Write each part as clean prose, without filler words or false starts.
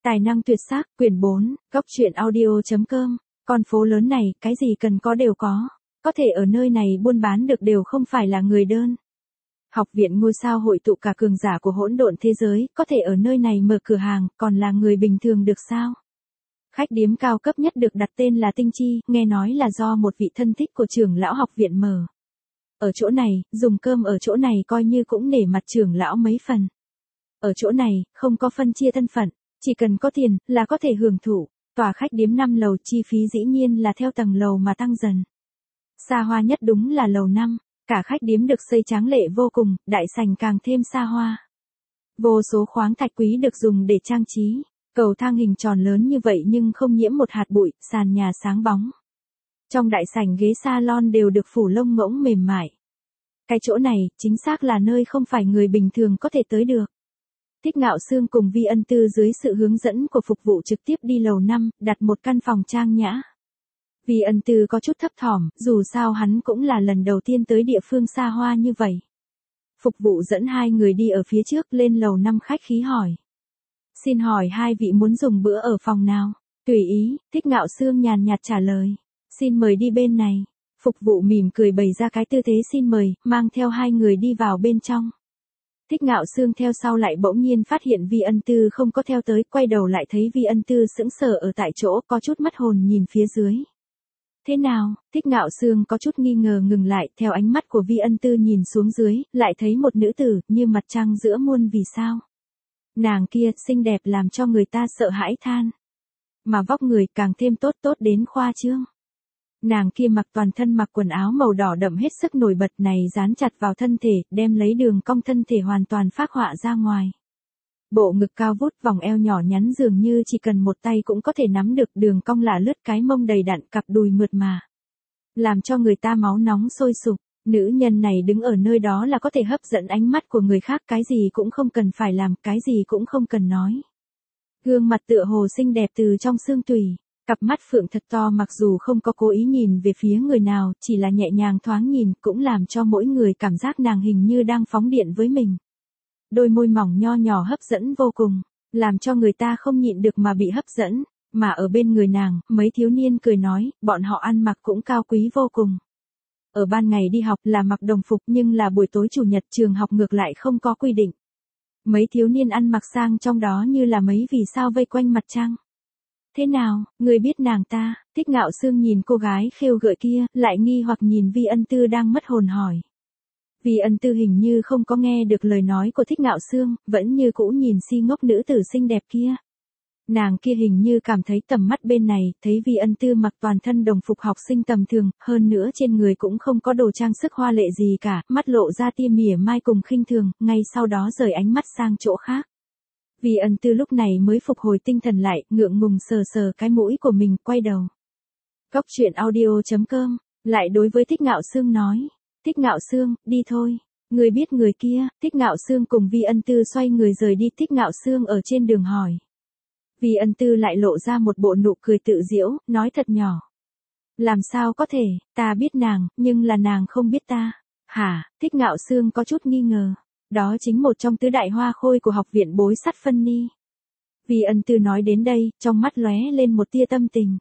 Tài năng tuyệt sắc, quyển 4, góc truyện audio.com. Con phố lớn này, cái gì cần có đều có thể ở nơi này buôn bán được đều không phải là người đơn. Học viện ngôi sao hội tụ cả cường giả của hỗn độn thế giới, có thể ở nơi này mở cửa hàng, còn là người bình thường được sao? Khách điếm cao cấp nhất được đặt tên là Tinh Chi, nghe nói là do một vị thân thích của trưởng lão học viện mở. Ở chỗ này, dùng cơm ở chỗ này coi như cũng nể mặt trưởng lão mấy phần. Ở chỗ này, không có phân chia thân phận, chỉ cần có tiền là có thể hưởng thụ. Tòa khách điếm 5 lầu, chi phí dĩ nhiên là theo tầng lầu mà tăng dần. Xa hoa nhất đúng là lầu 5, cả khách điếm được xây tráng lệ vô cùng, đại sảnh càng thêm xa hoa. Vô số khoáng thạch quý được dùng để trang trí, cầu thang hình tròn lớn như vậy nhưng không nhiễm một hạt bụi, sàn nhà sáng bóng. Trong đại sảnh ghế salon đều được phủ lông ngỗng mềm mại. Cái chỗ này, chính xác là nơi không phải người bình thường có thể tới được. Thích Ngạo Sương cùng Vi Ân Tư dưới sự hướng dẫn của phục vụ trực tiếp đi lầu 5, đặt một căn phòng trang nhã. Vi Ân Tư có chút thấp thỏm, dù sao hắn cũng là lần đầu tiên tới địa phương xa hoa như vậy. Phục vụ dẫn hai người đi ở phía trước lên lầu 5 khách khí hỏi. Xin hỏi hai vị muốn dùng bữa ở phòng nào? Tùy ý, Thích Ngạo Sương nhàn nhạt trả lời. Xin mời đi bên này. Phục vụ mỉm cười bày ra cái tư thế xin mời, mang theo hai người đi vào bên trong. Thích Ngạo Sương theo sau lại bỗng nhiên phát hiện Vi Ân Tư không có theo tới, quay đầu lại thấy Vi Ân Tư sững sờ ở tại chỗ, có chút mất hồn nhìn phía dưới. Thế nào? Thích Ngạo Sương có chút nghi ngờ ngừng lại, theo ánh mắt của Vi Ân Tư nhìn xuống dưới, lại thấy một nữ tử, như mặt trăng giữa muôn vì sao. Nàng kia, xinh đẹp làm cho người ta sợ hãi than. Mà vóc người càng thêm tốt đến khoa trương. Nàng kia mặc toàn thân mặc quần áo màu đỏ đậm hết sức nổi bật này dán chặt vào thân thể, đem lấy đường cong thân thể hoàn toàn phác họa ra ngoài. Bộ ngực cao vút, vòng eo nhỏ nhắn dường như chỉ cần một tay cũng có thể nắm được, đường cong lả lướt, cái mông đầy đặn, cặp đùi mượt mà. Làm cho người ta máu nóng sôi sục, nữ nhân này đứng ở nơi đó là có thể hấp dẫn ánh mắt của người khác, cái gì cũng không cần phải làm, cái gì cũng không cần nói. Gương mặt tựa hồ xinh đẹp từ trong xương tủy. Cặp mắt phượng thật to mặc dù không có cố ý nhìn về phía người nào, chỉ là nhẹ nhàng thoáng nhìn cũng làm cho mỗi người cảm giác nàng hình như đang phóng điện với mình. Đôi môi mỏng nho nhỏ hấp dẫn vô cùng, làm cho người ta không nhịn được mà bị hấp dẫn, mà ở bên người nàng, mấy thiếu niên cười nói, bọn họ ăn mặc cũng cao quý vô cùng. Ở ban ngày đi học là mặc đồng phục nhưng là buổi tối chủ nhật trường học ngược lại không có quy định. Mấy thiếu niên ăn mặc sang trong đó như là mấy vì sao vây quanh mặt trăng. Thế nào, người biết nàng ta? Thích Ngạo Sương nhìn cô gái khêu gợi kia, lại nghi hoặc nhìn Vi Ân Tư đang mất hồn hỏi. Vi Ân Tư hình như không có nghe được lời nói của Thích Ngạo Sương, vẫn như cũ nhìn si ngốc nữ tử xinh đẹp kia. Nàng kia hình như cảm thấy tầm mắt bên này, thấy Vi Ân Tư mặc toàn thân đồng phục học sinh tầm thường, hơn nữa trên người cũng không có đồ trang sức hoa lệ gì cả, mắt lộ ra tia mỉa mai cùng khinh thường, ngay sau đó rời ánh mắt sang chỗ khác. Vi Ân Tư lúc này mới phục hồi tinh thần lại, ngượng ngùng sờ sờ cái mũi của mình, quay đầu. Góc truyện audio.com, lại đối với Thích Ngạo Sương nói. Thích Ngạo Sương, đi thôi. Người biết người kia. Thích Ngạo Sương cùng Vi Ân Tư xoay người rời đi. Thích Ngạo Sương ở trên đường hỏi. Vi Ân Tư lại lộ ra một bộ nụ cười tự giễu, nói thật nhỏ. Làm sao có thể, ta biết nàng, nhưng là nàng không biết ta. Hả? Thích Ngạo Sương có chút nghi ngờ. Đó chính một trong tứ đại hoa khôi của học viện bối sắt phân ni. Vi Ân Tư nói đến đây, trong mắt lóe lên một tia tâm tình.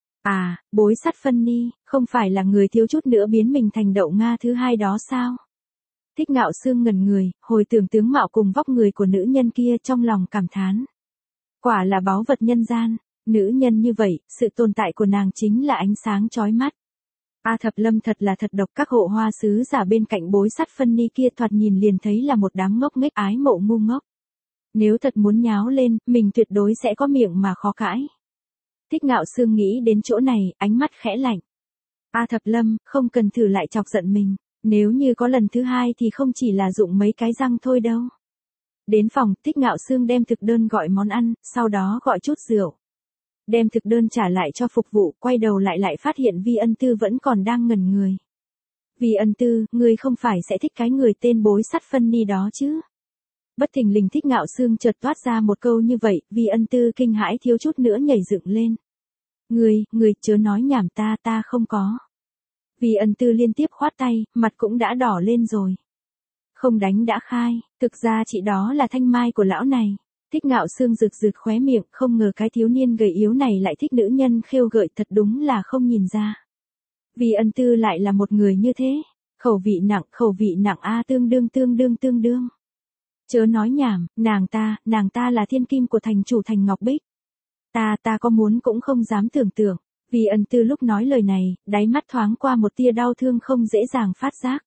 À, bối sắt phân ni, không phải là người thiếu chút nữa biến mình thành đậu Nga thứ hai đó sao? Thích Ngạo Sương ngẩn người, hồi tưởng tướng mạo cùng vóc người của nữ nhân kia, trong lòng cảm thán. Quả là báu vật nhân gian, nữ nhân như vậy, sự tồn tại của nàng chính là ánh sáng chói mắt. A Thập Lâm thật là thật độc, các hộ hoa sứ giả bên cạnh bối sắt phân ni kia thoạt nhìn liền thấy là một đám ngốc nghếch ái mộ ngu ngốc. Nếu thật muốn nháo lên, mình tuyệt đối sẽ có miệng mà khó cãi. Thích Ngạo Sương nghĩ đến chỗ này, ánh mắt khẽ lạnh. A Thập Lâm, không cần thử lại chọc giận mình, nếu như có lần thứ hai thì không chỉ là dụng mấy cái răng thôi đâu. Đến phòng, Thích Ngạo Sương đem thực đơn gọi món ăn, sau đó gọi chút rượu. Đem thực đơn trả lại cho phục vụ, quay đầu lại phát hiện Vi Ân Tư vẫn còn đang ngẩn người. Vi Ân Tư, ngươi không phải sẽ thích cái người tên bối sắt phân ni đó chứ? Bất thình lình Thích Ngạo Sương chợt toát ra một câu như vậy, Vi Ân Tư kinh hãi thiếu chút nữa nhảy dựng lên. Ngươi chớ nói nhảm, ta không có. Vi Ân Tư liên tiếp khoát tay, mặt cũng đã đỏ lên rồi. Không đánh đã khai, thực ra chị đó là thanh mai của lão này. Thích Ngạo Sương rực rực khóe miệng, không ngờ cái thiếu niên gầy yếu này lại thích nữ nhân khêu gợi, thật đúng là không nhìn ra. Vi Ân Tư lại là một người như thế, khẩu vị nặng a, tương đương. Chớ nói nhảm, nàng ta là thiên kim của thành chủ thành Ngọc Bích. Ta có muốn cũng không dám tưởng tượng. Vi Ân Tư lúc nói lời này, đáy mắt thoáng qua một tia đau thương không dễ dàng phát giác.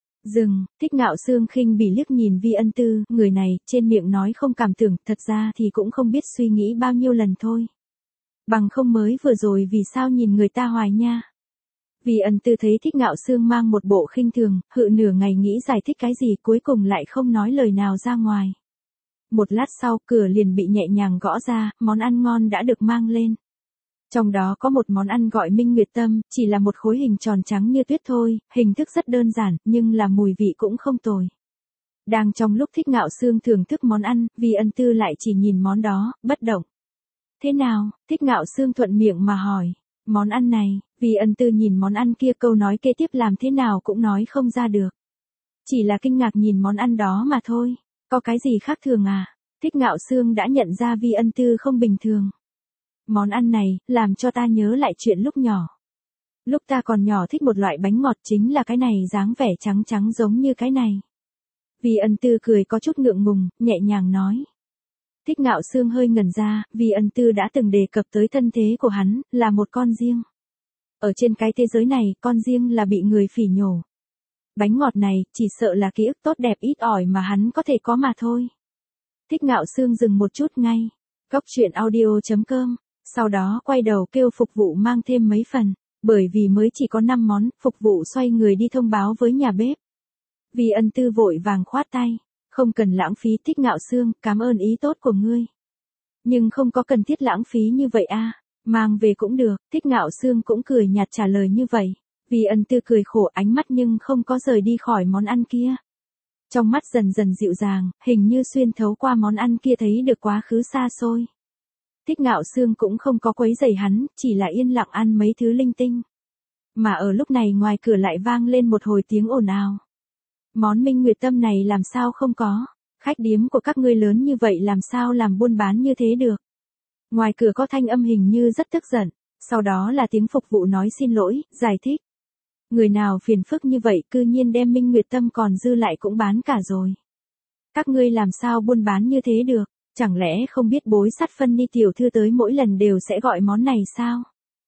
Thích Ngạo Sương khinh bỉ liếc nhìn Vi Ân Tư, người này, trên miệng nói không cảm tưởng, thật ra thì cũng không biết suy nghĩ bao nhiêu lần thôi. Bằng không mới vừa rồi vì sao nhìn người ta hoài nha. Vi Ân Tư thấy Thích Ngạo Sương mang một bộ khinh thường, hự nửa ngày nghĩ giải thích cái gì cuối cùng lại không nói lời nào ra ngoài. Một lát sau, cửa liền bị nhẹ nhàng gõ ra, món ăn ngon đã được mang lên. Trong đó có một món ăn gọi Minh Nguyệt Tâm, chỉ là một khối hình tròn trắng như tuyết thôi, hình thức rất đơn giản, nhưng là mùi vị cũng không tồi. Đang trong lúc Thích Ngạo Sương thưởng thức món ăn, Vi Ân Tư lại chỉ nhìn món đó, bất động. Thế nào? Thích Ngạo Sương thuận miệng mà hỏi. Món ăn này, Vi Ân Tư nhìn món ăn kia, câu nói kế tiếp làm thế nào cũng nói không ra được. Chỉ là kinh ngạc nhìn món ăn đó mà thôi. Có cái gì khác thường à? Thích Ngạo Sương đã nhận ra Vi Ân Tư không bình thường. Món ăn này, làm cho ta nhớ lại chuyện lúc nhỏ. Lúc ta còn nhỏ thích một loại bánh ngọt, chính là cái này, dáng vẻ trắng trắng giống như cái này. Vi Ân Tư cười có chút ngượng ngùng, nhẹ nhàng nói. Thích Ngạo Sương hơi ngẩn ra, Vi Ân Tư đã từng đề cập tới thân thế của hắn, là một con riêng. Ở trên cái thế giới này, con riêng là bị người phỉ nhổ. Bánh ngọt này, chỉ sợ là ký ức tốt đẹp ít ỏi mà hắn có thể có mà thôi. Thích Ngạo Sương dừng một chút ngay. Góc truyện audio.com. Sau đó quay đầu kêu phục vụ mang thêm mấy phần. Bởi vì mới chỉ có 5 món, phục vụ xoay người đi thông báo với nhà bếp. Vi Ân Tư vội vàng khoát tay. Không cần lãng phí. Thích Ngạo Sương, cảm ơn ý tốt của ngươi. Nhưng không có cần thiết lãng phí như vậy a. Mang về cũng được. Thích Ngạo Sương cũng cười nhạt trả lời như vậy. Vi Ân Tư cười khổ, ánh mắt nhưng không có rời đi khỏi món ăn kia. Trong mắt dần dần dịu dàng, hình như xuyên thấu qua món ăn kia thấy được quá khứ xa xôi. Thích Ngạo Sương cũng không có quấy rầy hắn, chỉ là yên lặng ăn mấy thứ linh tinh. Mà ở lúc này ngoài cửa lại vang lên một hồi tiếng ồn ào. Món Minh Nguyệt Tâm này làm sao không có? Khách điếm của các ngươi lớn như vậy làm sao làm buôn bán như thế được? Ngoài cửa có thanh âm hình như rất tức giận, sau đó là tiếng phục vụ nói xin lỗi, giải thích. Người nào phiền phức như vậy cư nhiên đem Minh Nguyệt Tâm còn dư lại cũng bán cả rồi. Các ngươi làm sao buôn bán như thế được? Chẳng lẽ không biết Bối Sắt Phân Ni tiểu thư tới mỗi lần đều sẽ gọi món này sao?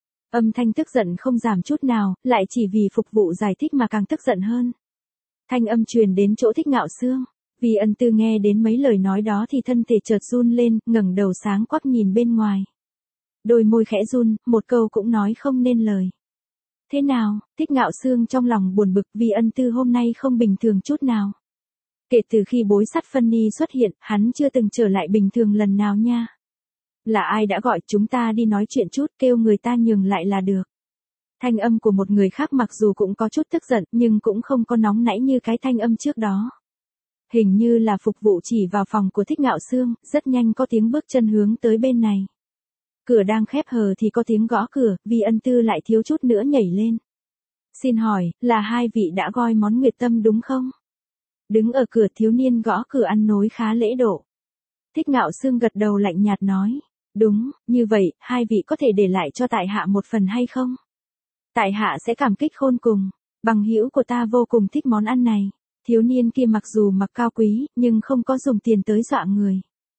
Âm thanh tức giận không giảm chút nào, lại chỉ vì phục vụ giải thích mà càng tức giận hơn. Thanh âm truyền đến chỗ Thích Ngạo Sương. Vi Ân Tư nghe đến mấy lời nói đó thì thân thể chợt run lên, ngẩng đầu sáng quắc nhìn bên ngoài. Đôi môi khẽ run, một câu cũng nói không nên lời. Thế nào? Thích Ngạo Sương trong lòng buồn bực, Vi Ân Tư hôm nay không bình thường chút nào. Kể từ khi Bối Sắt Phân Ni xuất hiện, hắn chưa từng trở lại bình thường lần nào nha. Là ai đã gọi chúng ta đi nói chuyện chút, kêu người ta nhường lại là được. Thanh âm của một người khác mặc dù cũng có chút tức giận, nhưng cũng không có nóng nảy như cái thanh âm trước đó. Hình như là phục vụ chỉ vào phòng của Thích Ngạo Sương, rất nhanh có tiếng bước chân hướng tới bên này. Cửa đang khép hờ thì có tiếng gõ cửa, Vi Ân Tư lại thiếu chút nữa nhảy lên. Xin hỏi, là hai vị đã gọi món Nguyệt Tâm đúng không? Đứng ở cửa thiếu niên gõ cửa ăn nói khá lễ độ. Thích Ngạo Sương gật đầu lạnh nhạt nói. Đúng, như vậy, hai vị có thể để lại cho tại hạ một phần hay không? Tại hạ sẽ cảm kích khôn cùng. Bằng hữu của ta vô cùng thích món ăn này. Thiếu niên kia mặc dù mặc cao quý, nhưng không có dùng tiền tới dọa người.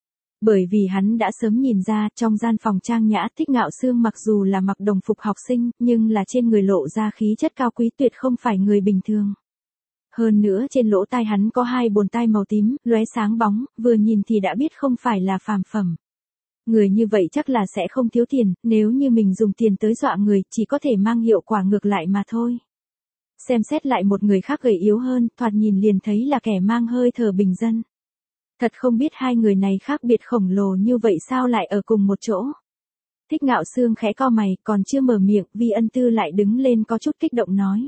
Bởi vì hắn đã sớm nhìn ra, trong gian phòng trang nhã, Thích Ngạo Sương mặc dù là mặc đồng phục học sinh, nhưng là trên người lộ ra khí chất cao quý tuyệt không phải người bình thường. Hơn nữa trên lỗ tai hắn có hai bồn tai màu tím, lóe sáng bóng, vừa nhìn thì đã biết không phải là phàm phẩm. Người như vậy chắc là sẽ không thiếu tiền, nếu như mình dùng tiền tới dọa người, chỉ có thể mang hiệu quả ngược lại mà thôi. Xem xét lại một người khác gầy yếu hơn, thoạt nhìn liền thấy là kẻ mang hơi thở bình dân. Thật không biết hai người này khác biệt khổng lồ như vậy sao lại ở cùng một chỗ. Thích Ngạo Sương khẽ cau mày, còn chưa mở miệng, Vi Ân Tư lại đứng lên có chút kích động nói.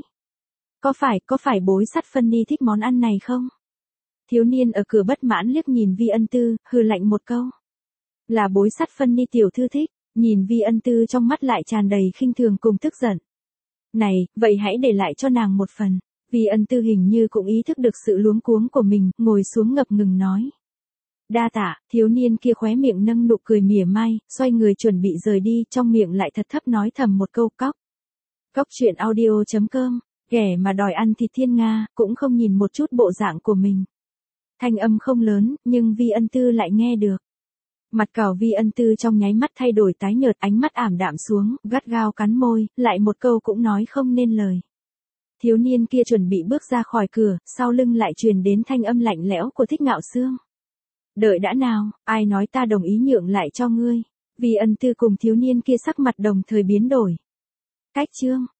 Có phải Bối Sắt Phân Ni thích món ăn này không? Thiếu niên ở cửa bất mãn liếc nhìn Vi Ân Tư, hừ lạnh một câu. Là Bối Sắt Phân Ni tiểu thư thích, nhìn Vi Ân Tư trong mắt lại tràn đầy khinh thường cùng tức giận. Này, vậy hãy để lại cho nàng một phần. Vi Ân Tư hình như cũng ý thức được sự luống cuống của mình, ngồi xuống ngập ngừng nói. Đa tạ, thiếu niên kia khóe miệng nâng nụ cười mỉa mai, xoay người chuẩn bị rời đi, trong miệng lại thật thấp nói thầm một câu cóc. Cóc truyện audio.com, kẻ mà đòi ăn thịt thiên nga, cũng không nhìn một chút bộ dạng của mình. Thanh âm không lớn, nhưng Vi Ân Tư lại nghe được. Mặt cào Vi Ân Tư trong nháy mắt thay đổi tái nhợt, ánh mắt ảm đạm xuống, gắt gao cắn môi, lại một câu cũng nói không nên lời. Thiếu niên kia chuẩn bị bước ra khỏi cửa, sau lưng lại truyền đến thanh âm lạnh lẽo của Thích Ngạo Sương. Đợi đã nào, ai nói ta đồng ý nhượng lại cho ngươi. Vi Ân Tư cùng thiếu niên kia sắc mặt đồng thời biến đổi. Cách chương.